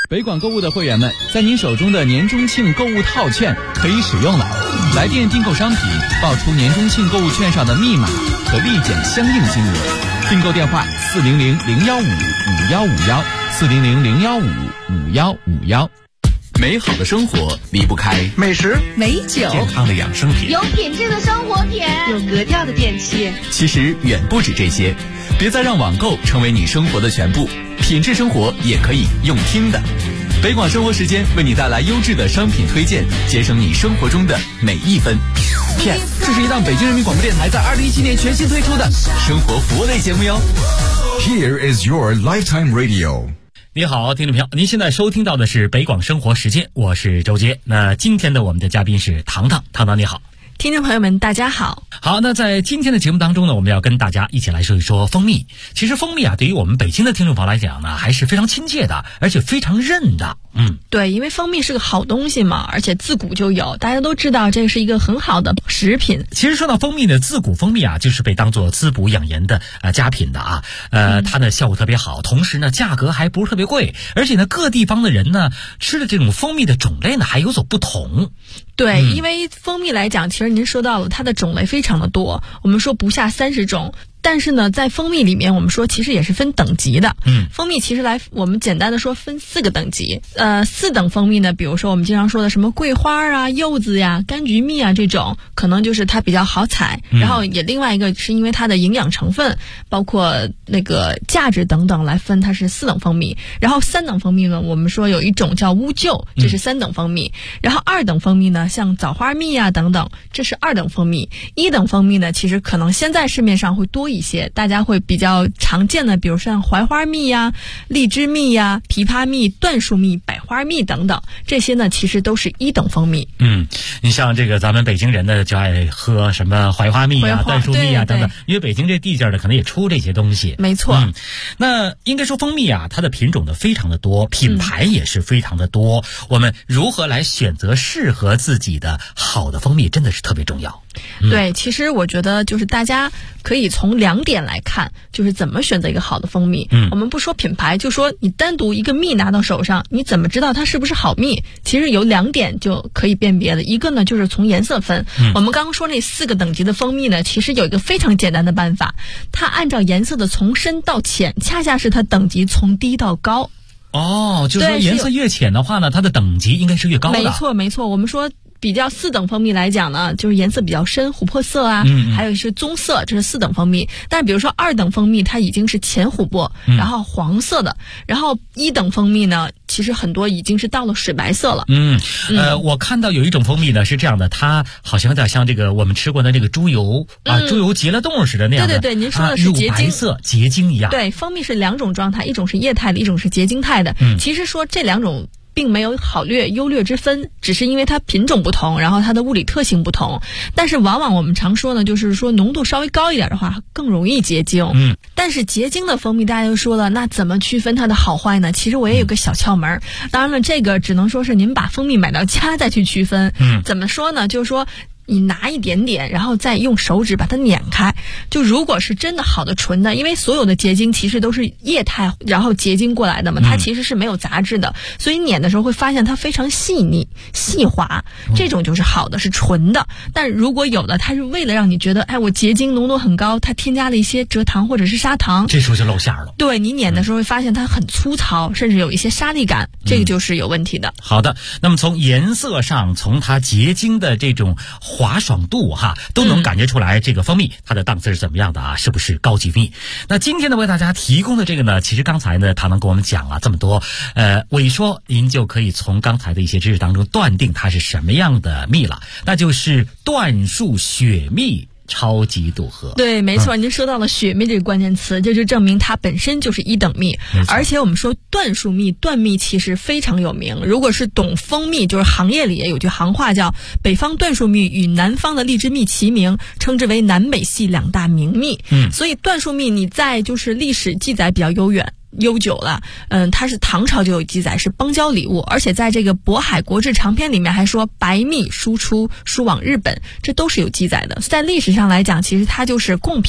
北广购物的会员们，在您手中的年中庆购物套券可以使用了。来电订购商品，报出年中庆购物券上的密码，可立减相应金额。订购电话400-015-5151，400-015-5151。美好的生活离不开美食、 美酒、 健康的养生品， 有品质的生活品， 有格调的电器。 其实远不止这些，别再让网购成为你生活的全部，品质生活也可以用听的。北广生活时间为你带来优质的商品推荐，节省你生活中的每一分。Yes， 这是一档北京人民广播电台在2017年全新推出的生活服务类节目哟。 Here is your Lifetime Radio。 你好，听众朋友，您现在收听到的是北广生活时间，我是周杰。那今天的我们的嘉宾是糖糖，糖糖你好。 听众朋友们大家好。 好，那在今天的节目当中呢，我们要跟大家一起来说一说蜂蜜。其实蜂蜜啊，对于我们北京的听众朋友来讲呢，还是非常亲切的，而且非常认的。 对，因为蜂蜜是个好东西嘛，而且自古就有，大家都知道这是一个很好的食品。 其实说到蜂蜜呢，自古蜂蜜啊就是被当作滋补养颜的佳品的啊。它的效果特别好，同时呢价格还不是特别贵，而且呢各地方的人呢吃的这种蜂蜜的种类呢还有所不同。 对，因为蜂蜜来讲，其实您说到了它的种类非常的多，我们说不下30种。但是呢，在蜂蜜里面，我们说其实也是分等级的。蜂蜜其实我们简单的说分4个等级。4等蜂蜜呢，比如说我们经常说的什么桂花啊、柚子呀、柑橘蜜啊这种，可能就是它比较好采。然后也另外一个是因为它的营养成分，包括那个价值等等来分，它是4等蜂蜜。然后3等蜂蜜呢，我们说有一种叫乌桕，这是3等蜂蜜。然后2等蜂蜜呢，像枣花蜜啊等等，这是2等蜂蜜。1等蜂蜜呢，其实可能现在市面上会多一些，大家会比较常见的，比如像槐花蜜呀、荔枝蜜呀、枇杷蜜、椴树蜜、百花蜜等等，这些呢其实都是1等蜂蜜。 你像这个咱们北京人呢就爱喝什么槐花蜜啊、椴树蜜啊等等，因为北京这地界呢可能也出这些东西。 没错。 那应该说蜂蜜啊，它的品种呢非常的多，品牌也是非常的多。我们如何来选择适合自己的好的蜂蜜，真的是特别重要。 对，其实我觉得就是大家可以从2点来看，就是怎么选择一个好的蜂蜜。我们不说品牌，就说你单独一个蜜拿到手上，你怎么知道它是不是好蜜？其实有2点就可以辨别的。一个呢就是从颜色分。我们刚刚说那4个等级的蜂蜜呢，其实有一个非常简单的办法，它按照颜色的从深到浅，恰恰是它等级从低到高。 就是说颜色越浅的话呢，它的等级应该是越高的。 没错，我们说比较4等蜂蜜来讲呢，就是颜色比较深，琥珀色啊，还有是棕色，这是4等蜂蜜。但比如说2等蜂蜜，它已经是浅琥珀，然后黄色的。然后1等蜂蜜呢，其实很多已经是到了水白色了。 我看到有一种蜂蜜呢是这样的，它好像有点像这个我们吃过的那个猪油猪油结了冻似的那样的。 对，您说的是结晶， 乳白色结晶一样。 对，蜂蜜是2种状态，一种是液态的，一种是结晶态的。其实说这2种并没有好劣优劣之分，只是因为它品种不同，然后它的物理特性不同。但是往往我们常说呢，就是说浓度稍微高一点的话更容易结晶。但是结晶的蜂蜜大家就说了，那怎么区分它的好坏呢？其实我也有个小窍门。当然了，这个只能说是您把蜂蜜买到家再去区分。怎么说呢？就是说你拿一点点，然后再用手指把它碾开。就如果是真的好的纯的，因为所有的结晶其实都是液态然后结晶过来的嘛，它其实是没有杂质的，所以碾的时候会发现它非常细腻细滑，这种就是好的，是纯的。但如果有的它是为了让你觉得我结晶浓度很高，它添加了一些蔗糖或者是砂糖， 这时候就露馅了。 对，你碾的时候会发现它很粗糙，甚至有一些沙粒感，这个就是有问题的。 好的，那么从颜色上，从它结晶的这种滑爽度都能感觉出来这个蜂蜜它的档次是怎么样的啊，是不是高级蜜？那今天呢为大家提供的这个呢，其实刚才呢糖糖跟我们讲了这么多，我一说您就可以从刚才的一些知识当中断定它是什么样的蜜了，那就是椴树雪蜜超级赌合。 对，没错，您说到了雪蜜这个关键词，这就证明它本身就是1等蜜。而且我们说椴树蜜、椴蜜其实非常有名。如果是懂蜂蜜，就是行业里也有句行话叫北方椴树蜜与南方的荔枝蜜齐名，称之为南北系2大名蜜。所以椴树蜜你在就是历史记载比较悠久了，它是唐朝就有记载，是邦交礼物，而且在这个渤海国志长篇里面还说白蜜输往日本，这都是有记载的。在历史上来讲，其实它就是贡品，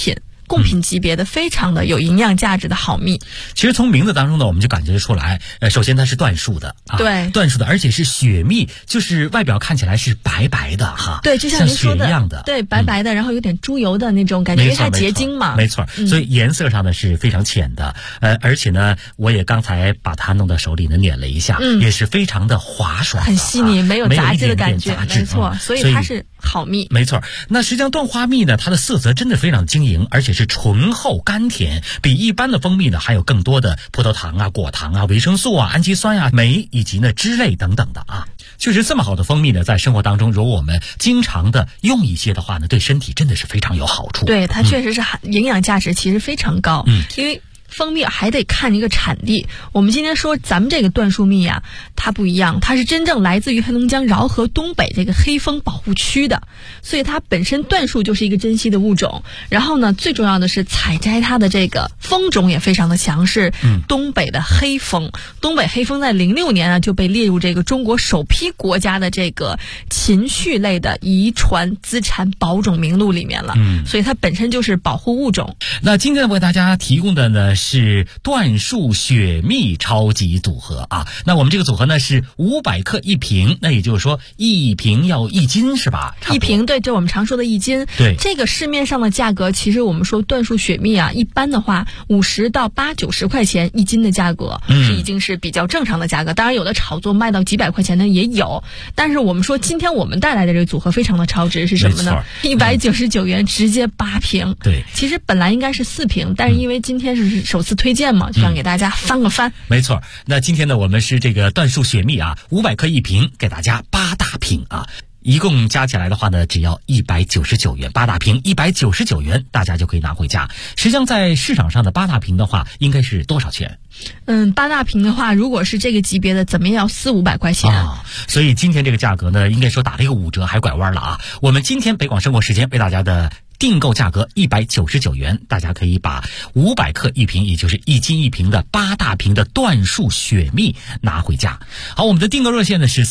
贡品级别的非常的有营养价值的好蜜。 其实从名字当中呢，我们就感觉出来，首先它是椴树的啊， 对， 椴树的，而且是雪蜜，就是外表看起来是白白的哈， 对，就像您说的一样的， 对，白白的，然后有点猪油的那种感觉，因为它结晶嘛， 没错，所以颜色上呢是非常浅的，而且呢，我也刚才把它弄到手里呢捻了一下，也是非常的滑爽， 很细腻，没有杂质的感觉，没错，所以它是好蜜， 没错。那实际上椴花蜜呢，它的色泽真的非常晶莹，而且是醇厚甘甜，比一般的蜂蜜呢还有更多的葡萄糖啊、果糖啊、维生素啊、氨基酸啊、酶以及呢脂类等等的啊。确实这么好的蜂蜜呢，在生活当中如果我们经常的用一些的话呢，对身体真的是非常有好处。 对，它确实是营养价值其实非常高，因为蜂蜜还得看一个产地。我们今天说咱们这个椴树蜜啊，它不一样，它是真正来自于黑龙江饶河东北这个黑蜂保护区的，所以它本身椴树就是一个珍稀的物种。然后呢，最重要的是采摘它的这个蜂种也非常的强势，东北的黑蜂。东北黑蜂在06年呢就被列入这个中国首批国家的这个禽畜类的遗传资产保种名录里面了，所以它本身就是保护物种。 那今天为大家提供的呢是椴树雪蜜超级组合啊。那我们这个组合呢是500克1瓶，那也就是说1瓶要1斤是吧？1 瓶，对，这我们常说的1斤。 对， 这个市面上的价格，其实我们说椴树雪蜜啊，一般的话50到80-90块钱1斤的价格，是已经是比较正常的价格。当然有的炒作卖到几百块钱的也有，但是我们说今天我们带来的这个组合非常的超值，是什么呢？199元直接8瓶。 对， 其实本来应该是4瓶，但是因为今天是首次推荐嘛，就想给大家翻个番。 没错，那今天呢，我们是这个椴树雪蜜啊，500克1瓶，给大家8大瓶啊。一共加起来的话呢，只要199元，8大瓶199元，大家就可以拿回家。实际上在市场上的8大瓶的话，应该是多少钱 ？8大瓶的话，如果是这个级别的，怎么也要400-500块钱啊。所以今天这个价格呢，应该说打了一个5折，还拐弯了啊。我们今天北广生活时间为大家的订购价格199元，大家可以把500克1瓶，也就是1斤1瓶的8大瓶的椴树雪蜜拿回家。好，我们的订购热线呢是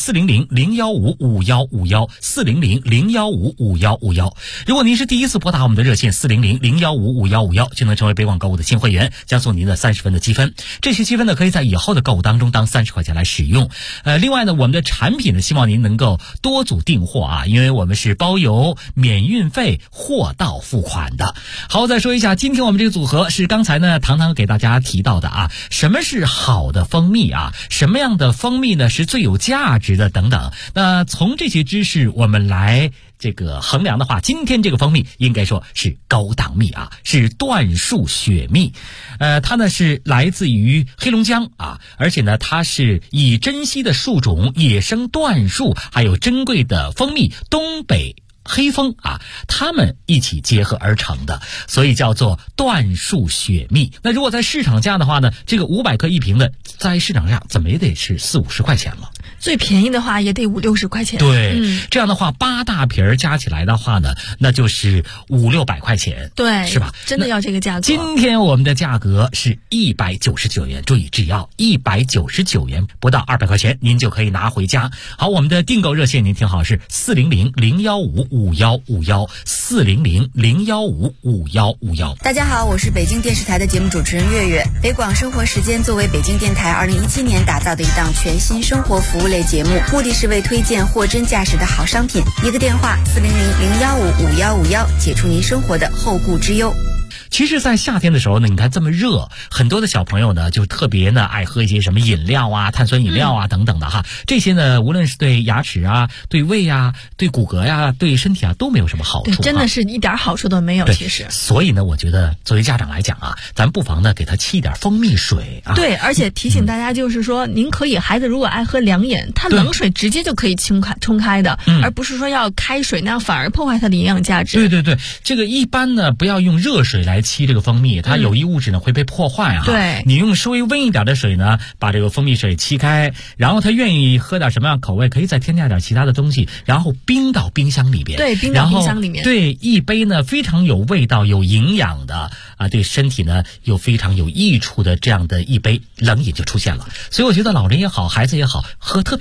400-015-5151，400-015-5151。如果您是第一次拨打我们的热线400-015-5151，就能成为北广购物的新会员，将送您的30分的积分。这些积分呢，可以在以后的购物当中当30块钱来使用。另外呢，我们的产品呢，希望您能够多组订货啊，因为我们是包邮、免运费、货到付款的。好，再说一下，今天我们这个组合是刚才呢糖糖给大家提到的啊，什么是好的蜂蜜啊，什么样的蜂蜜呢是最有价值的等等。那从这些知识我们来这个衡量的话，今天这个蜂蜜应该说是高档蜜啊，是椴树雪蜜。它呢是来自于黑龙江啊，而且呢它是以珍稀的树种野生椴树还有珍贵的蜂蜜东北黑蜂啊，它们一起结合而成的，所以叫做椴树雪蜜。那如果在市场价的话呢，这个500克1瓶的，在市场价怎么也得是40-50块钱了。 最便宜的话也得50-60块钱。 对，这样的话8大瓶加起来的话呢，那就是500-600块钱。 对， 是吧？ 真的要这个价格。 今天我们的价格是199元，注意只要199元，不到200块钱，您就可以拿回家。好，我们的订购热线您听好，是400-015-5151，400-015-5151。 大家好，我是北京电视台的节目主持人月月。北广生活时间作为北京电台2017年打造的一档全新生活服务类节目，目的是为推荐货真价实的好商品。一个电话400-015-5151，解除您生活的后顾之忧。 其实在夏天的时候呢，你看这么热，很多的小朋友呢就特别呢爱喝一些什么饮料啊、碳酸饮料啊等等的哈。这些呢无论是对牙齿啊、对胃啊、对骨骼呀、对身体啊都没有什么好处。 对，真的是一点好处都没有。其实， 所以呢，我觉得作为家长来讲啊，咱不妨呢给他沏一点蜂蜜水啊。 对，而且提醒大家就是说，您可以孩子如果爱喝凉饮，他冷水直接就可以冲开的，而不是说要开水，那样反而破坏它的营养价值。 对，这个一般呢不要用热水来沏这个蜂蜜，它有益物质呢会被破坏啊。 对， 你用稍微温一点的水呢，把这个蜂蜜水沏开，然后他愿意喝点什么样口味，可以再添加点其他的东西，然后冰到冰箱里边。 对，冰到冰箱里面。 对，一杯呢非常有味道、有营养的啊，对身体呢又非常有益处的这样的一杯冷饮就出现了。所以我觉得老人也好，孩子也好，喝特别好。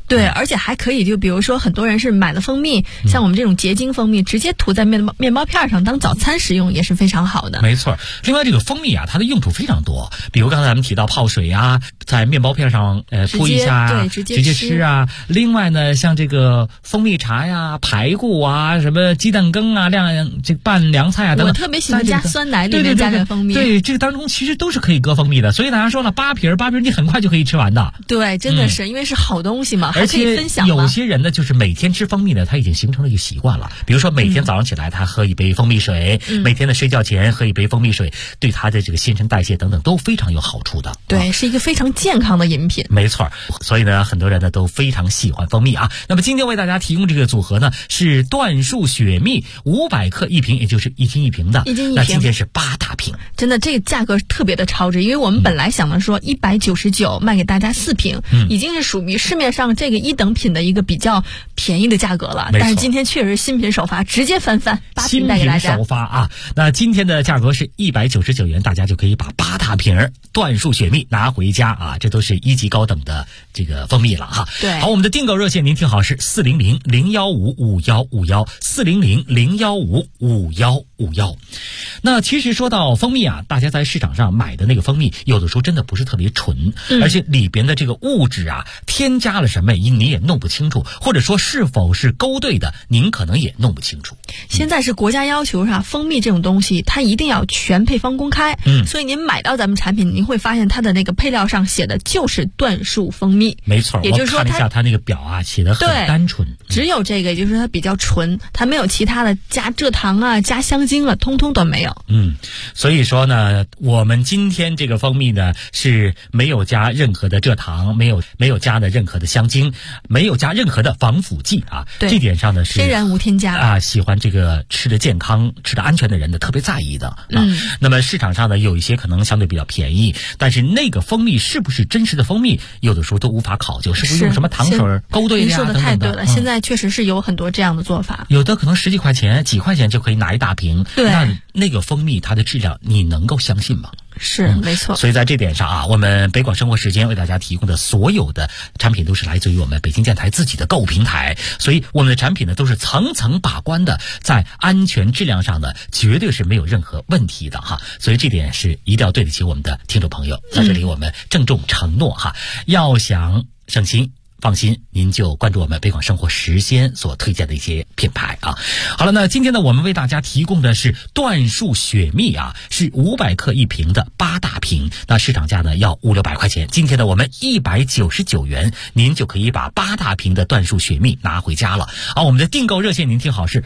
对，而且还可以，就比如说很多人是买了蜂蜜，像我们这种结晶蜂蜜，直接涂在面包片上当早餐食用，也是非常好的。 没错。另外，这个蜂蜜啊，它的用处非常多，比如刚才咱们提到泡水啊，在面包片上铺一下啊， 直接吃啊。另外呢，像这个蜂蜜茶呀、排骨啊、什么鸡蛋羹啊、这拌凉菜啊等等， 我特别喜欢加酸奶里面加点蜂蜜。 对，这个当中其实都是可以搁蜂蜜的，所以大家说了，8瓶你很快就可以吃完的。 对，真的是，因为是好东西嘛， 而且还可以分享嘛。 有些人呢，就是每天吃蜂蜜呢，他已经形成了一个习惯了。比如说每天早上起来他喝一杯蜂蜜水，每天的睡觉前喝一杯蜂蜜水，对他的这个新陈代谢等等都非常有好处的。 对，是一个非常健康的饮品。 没错，所以呢，很多人呢都非常喜欢蜂蜜啊。那么今天为大家提供这个组合呢，是椴树雪蜜500克一瓶，也就是1斤1瓶的。 1斤1瓶。 那今天是8大瓶。 真的，这个价格特别的超值，因为我们本来想的说199卖给大家4瓶，已经是属于市面上这个一等品的一个比较便宜的价格了。但是今天确实新品首发，直接翻番，8瓶带给大家。 新品首发啊！那今天的价格是199元，大家就可以把8大瓶椴树雪蜜拿回家啊！这都是1级高等的这个蜂蜜了哈。 对。 好，我们的订购热线您听好是400-015-5151，400-015-5151。那其实说到蜂蜜啊，大家在市场上买的那个蜂蜜，有的时候真的不是特别纯，而且里边的这个物质啊，添加了什么你也弄不清楚，或者说是否是勾兑的，您可能也弄不清楚。 现在是国家要求上，蜂蜜这种东西它一定要全配方公开，所以您买到咱们产品，您会发现它的那个配料上写的就是椴树蜂蜜。 没错， 也就是说我看了一下它那个表啊，写的很单纯， 只有这个，也就是说它比较纯，它没有其他的加蔗糖啊、加香精了，通通都没有。 所以说呢，我们今天这个蜂蜜呢是没有加任何的蔗糖，没有加的任何的香精，没有加任何的防腐剂啊。这点上呢是天然无添加啊，喜欢这个吃的健康、吃的安全的人呢特别在意的啊。那么市场上呢有一些可能相对比较便宜，但是那个蜂蜜是不是真实的蜂蜜，有的时候都无法考究，是不是用什么糖水勾兑的呀？ 您说的太对了，现在确实是有很多这样的做法， 有的可能10几块钱、几块钱就可以拿一大瓶。 对， 那个蜂蜜它的质量你能够相信吗？ 是没错。 所以在这点上啊，我们北广生活时间为大家提供的所有的产品都是来自于我们北京电台自己的购物平台，所以我们的产品呢都是层层把关的，在安全质量上呢绝对是没有任何问题的哈。所以这点是一定要对得起我们的听众朋友，在这里我们郑重承诺哈，要想省心放心，您就关注我们北广生活时间所推荐的一些品牌啊。好了，那今天呢，我们为大家提供的是椴树雪蜜啊，是500克一瓶的8大瓶，那市场价呢要500-600块钱。今天呢，我们199元，您就可以把8大瓶的椴树雪蜜拿回家了。好，我们的订购热线您听好是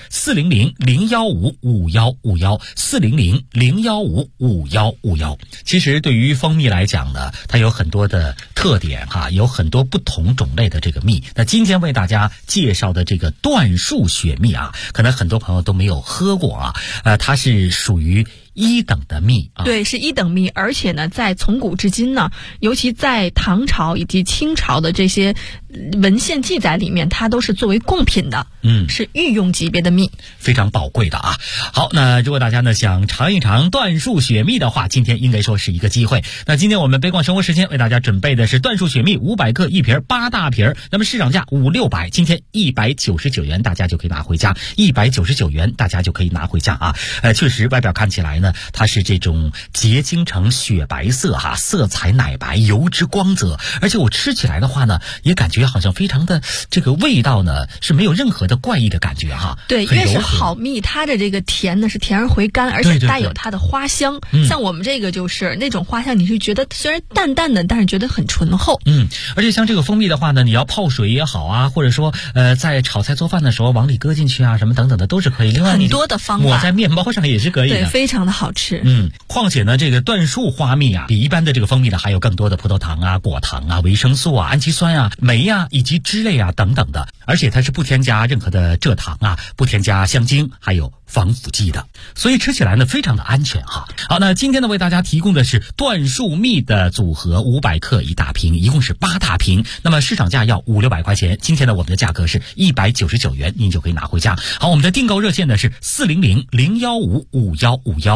400-015-5151，400-015-5151。其实对于蜂蜜来讲呢，它有很多的特点哈，有很多不同种类的这个蜜。那今天为大家介绍的这个椴树雪蜜啊，可能很多朋友都没有喝过啊，它是属于1等的蜜啊。 对，是1等蜜，而且呢，在从古至今呢，尤其在唐朝以及清朝的这些文献记载里面，它都是作为贡品的，是御用级别的蜜， 非常宝贵的啊。好，那如果大家呢想尝一尝椴树雪蜜的话，今天应该说是一个机会。那今天我们北广生活时间为大家准备的是椴树雪蜜500克一瓶，8大瓶，那么市场价500-600，今天199元大家就可以拿回家，199元大家就可以拿回家啊。确实外表看起来呢，它是这种结晶成雪白色哈，色彩奶白，油脂光泽，而且我吃起来的话呢，也感觉好像非常的这个味道呢是没有任何的怪异的感觉哈。 对，因为是好蜜，它的这个甜呢是甜而回甘，而且带有它的花香。像我们这个就是那种花香，你是觉得虽然淡淡的，但是觉得很醇厚。 而且像这个蜂蜜的话呢，你要泡水也好啊，或者说在炒菜做饭的时候往里搁进去啊，什么等等的都是可以。另外很多的方法， 抹在面包上也是可以的， 对，非常的好吃。 况且呢，这个椴树花蜜啊，比一般的这个蜂蜜呢，还有更多的葡萄糖啊、果糖啊、维生素啊、氨基酸啊、酶啊以及脂类啊等等的，而且它是不添加任何的蔗糖啊，不添加香精，还有防腐剂的，所以吃起来呢非常的安全哈。好，那今天呢为大家提供的是椴树蜜的组合，500克一大瓶，一共是8大瓶，那么市场价要500-600块钱，今天呢我们的价格是199元，您就可以拿回家。好，我们的订购热线呢是400-015-5151。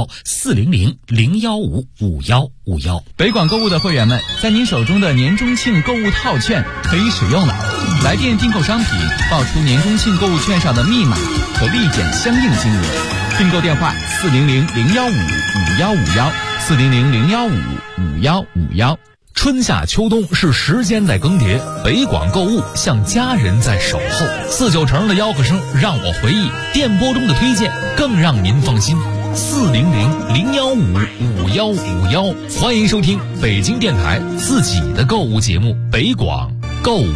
400-015-5151。 北广购物的会员们，在您手中的年中庆购物套券可以使用了。来电订购商品，报出年中庆购物券上的密码，可立减相应金额。订购电话400-015-5151，400-015-5151。 春夏秋冬是时间在更迭，北广购物像家人在守候。49城的吆喝声让我回忆，电波中的推荐更让您放心。400-015-5151，欢迎收听北京电台自己的购物节目《北广购物》。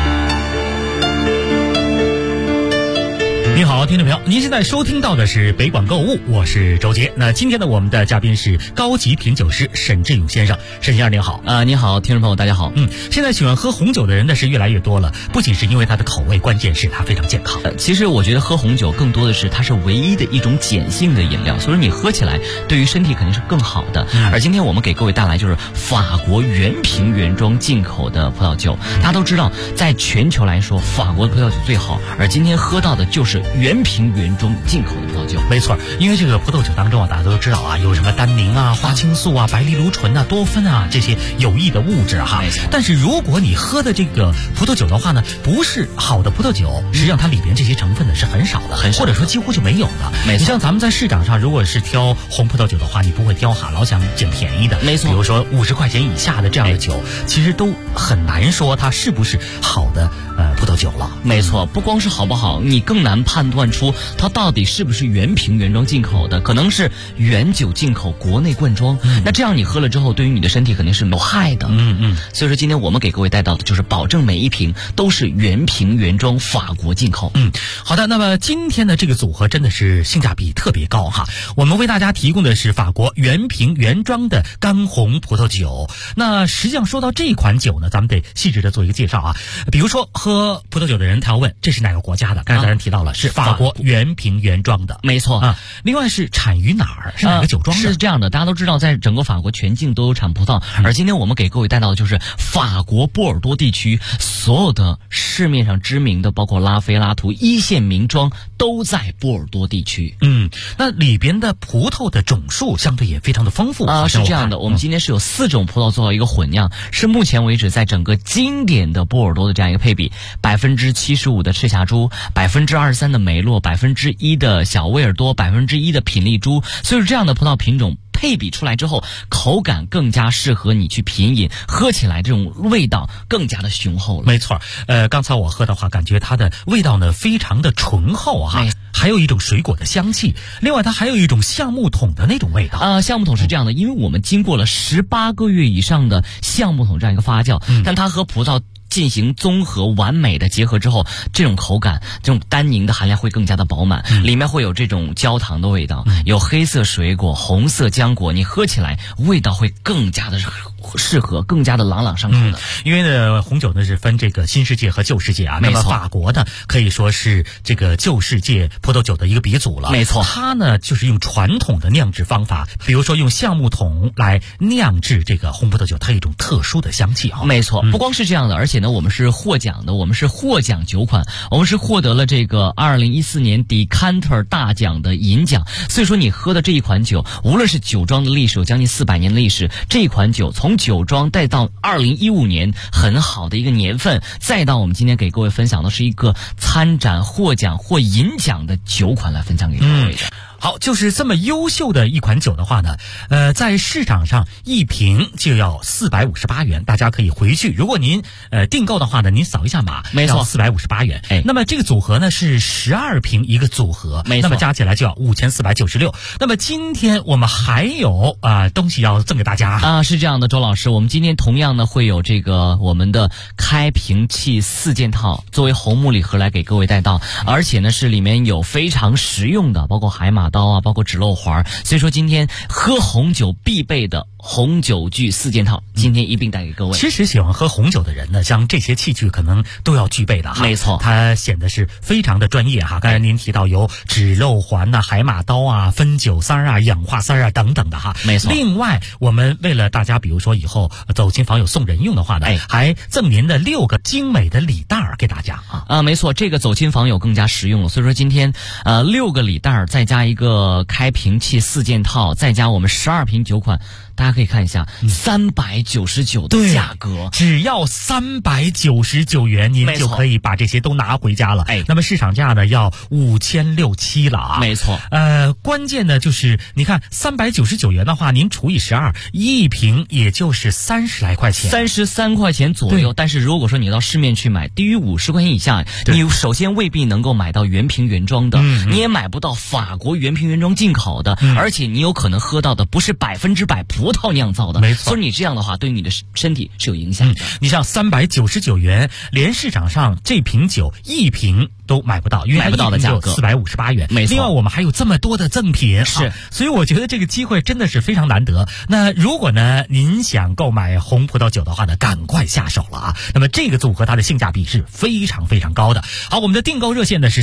你好，听众朋友，您现在收听到的是北广购物，我是周杰。那今天呢，我们的嘉宾是高级品酒师沈志勇先生。沈先生您好。 您好，听众朋友大家好。 现在喜欢喝红酒的人呢是越来越多了，不仅是因为它的口味，关键是它非常健康。 其实我觉得喝红酒更多的是它是唯一的一种碱性的饮料，所以说你喝起来对于身体肯定是更好的。而今天我们给各位带来就是法国原瓶原装进口的葡萄酒。大家都知道，在全球来说，法国的葡萄酒最好，而今天喝到的就是原瓶原装进口的葡萄酒。 没错，因为这个葡萄酒当中大家都知道有什么单宁花青素白藜芦醇多酚这些有益的物质但是如果你喝的这个葡萄酒的话呢，不是好的葡萄酒，实际上它里边这些成分呢是很少的，或者说几乎就没有的。你像咱们在市场上，如果是挑红葡萄酒的话，你不会挑老想捡便宜的。 没错， 比如说50块钱以下的这样的酒，其实都很难说它是不是好的葡萄酒了。 没错，不光是好不好，你更难判断出它到底是不是原瓶原装进口的，可能是原酒进口国内灌装。那这样你喝了之后，对于你的身体肯定是有害的。所以说今天我们给各位带到的就是保证每一瓶都是原瓶原装法国进口。 好的，那么今天的这个组合真的是性价比特别高我们为大家提供的是法国原瓶原装的干红葡萄酒。那实际上说到这款酒呢，咱们得细致的做一个介绍比如说喝葡萄酒的人他要问这是哪个国家的，刚才咱们提到了是法国原瓶原装的。 没错另外是产于哪儿，是哪个酒庄的？ 是这样的，大家都知道在整个法国全境都有产葡萄，而今天我们给各位带到的就是法国波尔多地区所有的市面上知名的包括拉菲拉图一线名庄都在波尔多地区。 那里边的葡萄的种数相对也非常的丰富是这样的，我们今天是有4种葡萄做到一个混酿，是目前为止在整个经典的波尔多的这样一个配比，75%的赤霞珠，23%的梅洛，1%的小威尔多，1%的品丽珠。所以说这样的葡萄品种配比出来之后，口感更加适合你去品饮，喝起来这种味道更加的雄厚了。 没错，刚才我喝的话，感觉它的味道呢非常的醇厚还有一种水果的香气，另外它还有一种橡木桶的那种味道。 橡木桶是这样的，因为我们经过了18个月以上的橡木桶这样一个发酵，但它和葡萄进行综合完美的结合之后，这种口感这种单宁的含量会更加的饱满，里面会有这种焦糖的味道，有黑色水果，红色浆果，你喝起来味道会更加的适合，更加的朗朗上口的。 因为呢红酒呢是分这个新世界和旧世界那么法国呢可以说是这个旧世界葡萄酒的一个鼻祖了。 没错， 它呢就是用传统的酿制方法，比如说用橡木桶来酿制这个红葡萄酒，它有一种特殊的香气没错，不光是这样的，而且呢我们是获奖的，我们是获奖酒款，我们是获得了这个2014年Decanter大奖的银奖。所以说你喝的这一款酒，无论是酒庄的历史有将近400年的历史，这一款酒从酒庄带到2015年很好的一个年份，再到我们今天给各位分享的是一个参展获奖获银奖的酒款来分享给各位的。 好，就是这么优秀的一款酒的话呢，在市场上一瓶就要458元，大家可以回去，如果您订购的话呢，您扫一下码， 没错 ，458元。那么这个组合呢是12瓶一个组合， 没错， 那么加起来就要5496。那么今天我们还有东西要赠给大家是这样的，周老师，我们今天同样呢会有这个我们的开瓶器4件套作为红木礼盒来给各位带到，而且呢是里面有非常实用的，包括海马刀包括指漏环，所以说今天喝红酒必备的红酒具4件套，今天一并带给各位。 其实喜欢喝红酒的人呢，像这些器具可能都要具备的没错， 它显得是非常的专业刚才您提到有指漏环海马刀分酒塞氧化塞等等的没错。 另外我们为了大家比如说以后走亲访友送人用的话呢，还赠您的6个精美的礼袋给大家没错，这个走亲访友更加实用了。所以说今天6个礼袋再加一一个开瓶器4件套，再加我们12瓶酒款，大家可以看一下，399的价格， 只要399元，您就可以把这些都拿回家了。那么市场价呢要5600、7了啊。 没错。 关键呢就是你看399元的话，您除以12，一瓶也就是30来块钱 ，33块钱左右。但是如果说你到市面去买，低于50块钱以下，你首先未必能够买到原瓶原装的，你也买不到法国原瓶原装进口的，而且你有可能喝到的不是100%葡萄酿造的， 没错。 所以你这样的话对你的身体是有影响的。 你像399元，连市场上这瓶酒一瓶都买不到，因为买不到的价格 458元。 没错。 另外我们还有这么多的赠品， 是， 所以我觉得这个机会真的是非常难得。那如果呢您想购买红葡萄酒的话呢，赶快下手了啊！那么这个组合它的性价比是非常非常高的。好，我们的订购热线呢是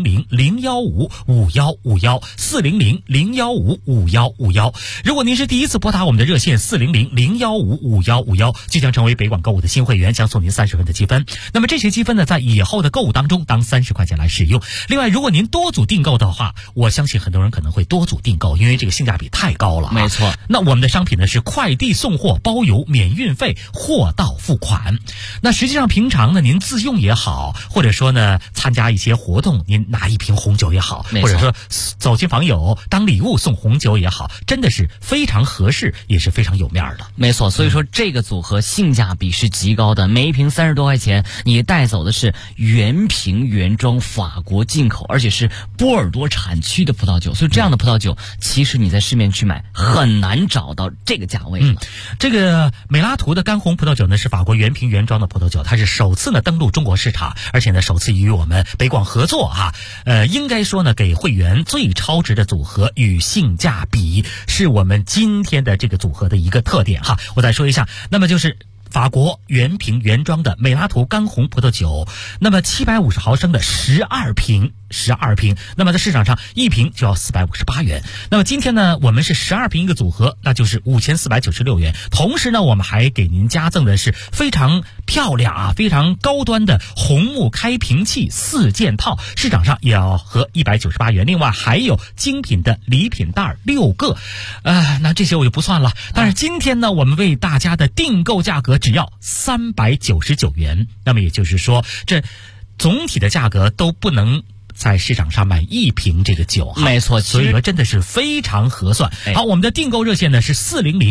400-015-5151，400-015-5151。如果您是第一次拨打我们的热线400-015-5151，就将成为北广购物的新会员，将送您30分的积分。那么这些积分呢，在以后的购物当中当30块钱来使用。另外，如果您多组订购的话，我相信很多人可能会多组订购，因为这个性价比太高了。 没错。 那我们的商品呢是快递送货包邮免运费，货到付款。那实际上平常呢您自用也好，或者说呢参加一些活动，您拿一瓶红酒也好，或者说走亲访友当礼物送红酒也好，真的是非常合适，也是非常有面的。 没错。所以说这个组合性价比是极高的，每一瓶30多块钱，你带走的是原瓶原装法国进口，而且是波尔多产区的葡萄酒。所以这样的葡萄酒其实你在市面去买很难找到这个价位了。 这个美拉图的干红葡萄酒呢是法国原瓶原装的葡萄酒，它是首次呢登陆中国市场，而且呢首次与我们北广合作啊。应该说呢给会员最超值的组合与性价比，是我们今天的这个组合的一个特点哈。我再说一下，那么就是法国原瓶原装的美拉图干红葡萄酒，那么750毫升的12瓶，那么在市场上一瓶就要458元。那么今天呢，我们是12瓶一个组合，那就是5496元。同时呢，我们还给您加赠的是非常漂亮啊、非常高端的红木开瓶器4件套，市场上也要合198元。另外还有精品的礼品袋6个，那这些我就不算了。但是今天呢，我们为大家的订购价格只要399元，那么也就是说，这总体的价格都不能在市场上买一瓶这个酒哈。 没错， 所以说真的是非常合算。好，我们的订购热线呢是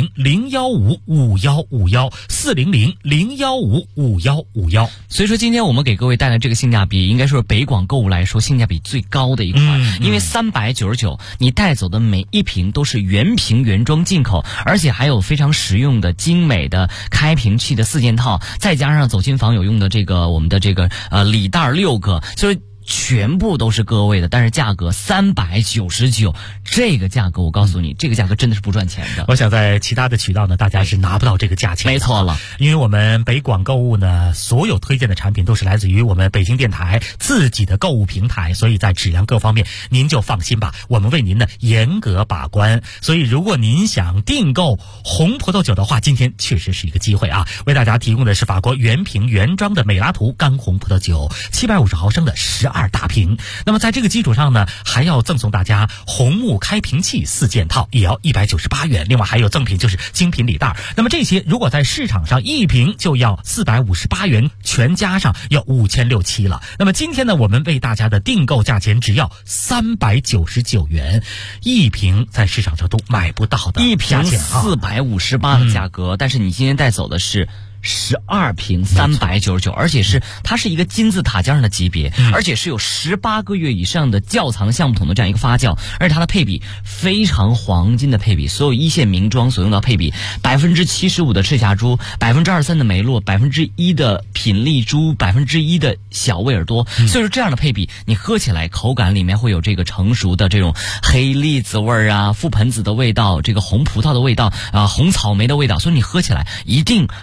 400-015-5151，400-015-5151。 所以说今天我们给各位带来这个性价比，应该说是北广购物来说性价比最高的一款，因为399你带走的每一瓶都是原瓶原装进口，而且还有非常实用的精美的开瓶器的4件套，再加上走亲访友用的这个我们的这个礼袋6个，就是全部都是各位的，但是价格399，这个价格我告诉你，这个价格真的是不赚钱的。 我想在其他的渠道呢，大家是拿不到这个价钱的。 没错了， 因为我们北广购物呢，所有推荐的产品都是来自于我们北京电台自己的购物平台，所以在质量各方面您就放心吧，我们为您呢严格把关。所以如果您想订购红葡萄酒的话，今天确实是一个机会啊！为大家提供的是法国原瓶原装的美拉图干红葡萄酒，750毫升的12大瓶。那么在这个基础上呢，还要赠送大家红木开瓶器4件套，也要198元。另外还有赠品就是精品礼袋。那么这些如果在市场上一瓶就要458元，全加上要5600、7了。那么今天呢，我们为大家的订购价钱只要399元，一瓶在市场上都买不到的一瓶 458 的价格，但是你今天带走的是12瓶399，而且它是一个金字塔尖上的级别，而且是有18个月以上的窖藏橡木桶的这样一个发酵，而且它的配比非常黄金的配比，所有一线名庄所用的配比，75%的赤霞珠，23%的梅洛，1%的品丽珠，1%的小威尔多，所以说这样的配比，你喝起来口感里面会有这个成熟的这种黑栗子味啊，覆盆子的味道，这个红葡萄的味道啊，红草莓的味道，所以你喝起来一定非常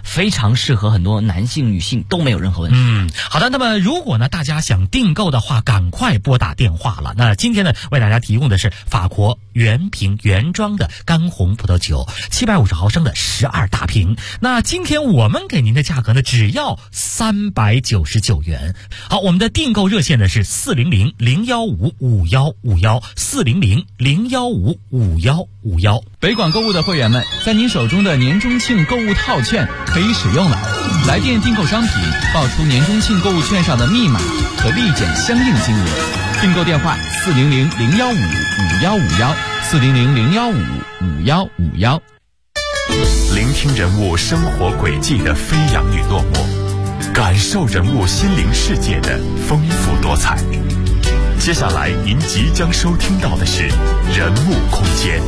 常适合很多男性、女性都没有任何问题。 好的，那么如果呢大家想订购的话，赶快拨打电话了。那今天呢为大家提供的是法国原瓶原装的干红葡萄酒，750毫升的12大瓶。那今天我们给您的价格呢只要399元。好，我们的订购热线呢是400-015-5151，400-015-5151。 北广购物的会员们，在您手中的年中庆购物套券可以使用了。来电订购商品，报出年中庆购物券上的密码，可立减相应金额。订购电话400-015-5151，400-015-5151。 聆听人物生活轨迹的飞扬与落寞，感受人物心灵世界的丰富多彩。接下来您即将收听到的是人物空间。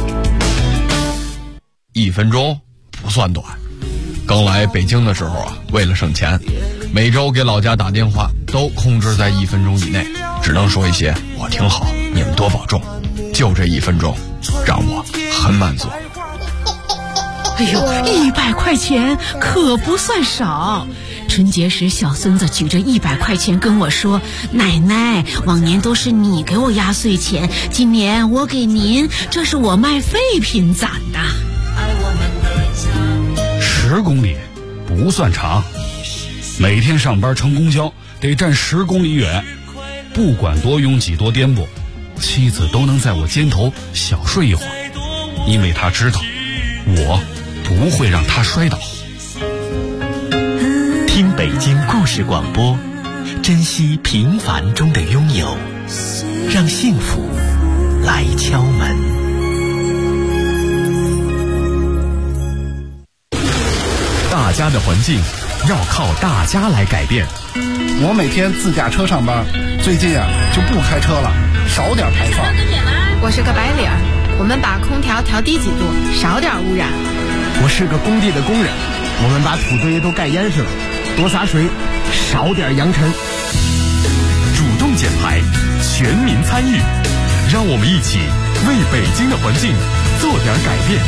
1分钟不算短。刚来北京的时候啊，为了省钱，每周给老家打电话都控制在1分钟以内，只能说一些我挺好，你们多保重。就这1分钟，让我很满足。 哎呦，100块钱可不算少。春节时，小孙子举着100块钱跟我说：“奶奶，往年都是你给我压岁钱，今年我给您，这是我卖废品攒的。 ”10公里不算长，每天上班乘公交得站10公里远，不管多拥挤多颠簸，妻子都能在我肩头小睡一会儿，因为她知道我不会让她摔倒。 听北京故事广播，珍惜平凡中的拥有，让幸福来敲门。大家的环境要靠大家来改变。 我每天自驾车上班，最近就不开车了，少点排放。 我是个白领，我们把空调调低几度，少点污染。 我是个工地的工人，我们把土堆都盖严实了，多洒水，少点扬尘。 主动减排，全民参与，让我们一起为北京的环境做点改变。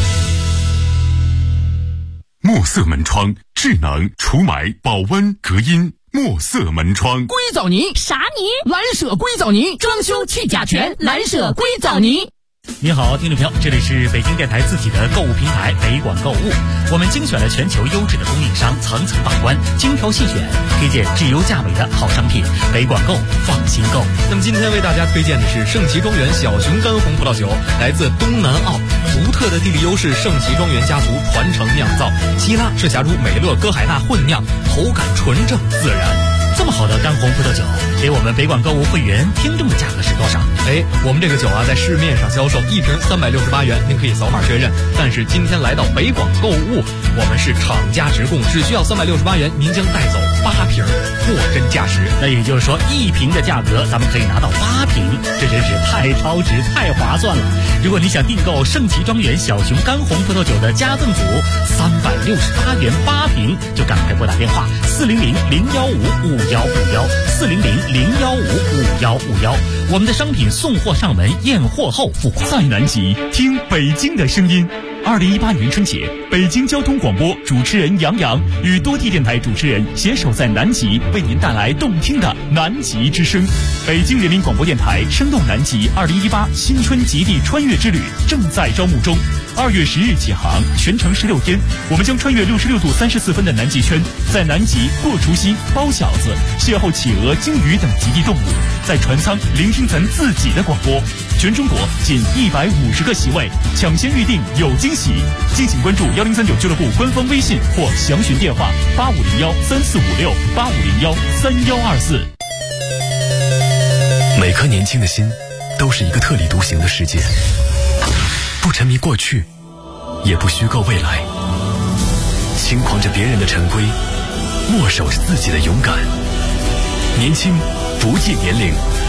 墨色门窗，智能除霾、保温、隔音。墨色门窗， 硅藻泥啥泥？蓝舍硅藻泥，装修去甲醛，蓝舍硅藻泥。 你好，听众朋友，这里是北京电台自己的购物平台北广购物，我们精选了全球优质的供应商，层层把关，精挑细选，推荐质优价美的好商品，北广购放心购。 那么今天为大家推荐的是圣奇庄园小熊干红葡萄酒，来自东南澳，独特的地理优势，圣奇庄园家族传承酿造，希腊赤霞珠美乐歌海纳混酿，口感纯正自然。 这么好的干红葡萄酒，给我们北广购物会员听众的价格是多少？ 我们这个酒在市面上销售1瓶368元，您可以扫码确认。但是今天来到北广购物，我们是厂家直供，只需要368元，您将带走8瓶，货真价实。 那也就是说，1瓶的价格咱们可以拿到8瓶，这真是太超值、太划算了。如果你想订购圣奇庄园小熊干红葡萄酒的加赠组，368元8瓶，就赶快拨打电话400-015-5151，400-015-5151。我们的商品送货上门，验货后付款。 在南极听北京的声音。2018年春节，北京交通广播主持人杨洋与多地电台主持人携手在南极，为您带来动听的南极之声。北京人民广播电台生动南极2018新春极地穿越之旅正在招募中，2月10日起航，全程16天，我们将穿越66度34分的南极圈，在南极过除夕、包饺子，邂逅企鹅、鲸鱼等极地动物，在船舱聆听咱自己的广播。全中国仅150个席位，抢先预定有惊喜。敬请关注1039俱乐部官方微信或详询电话8501-3456，8501-3124。每颗年轻的心都是一个特立独行的世界，不沉迷过去，也不虚构未来，轻狂着别人的陈规，默守着自己的勇敢。年轻不计年龄，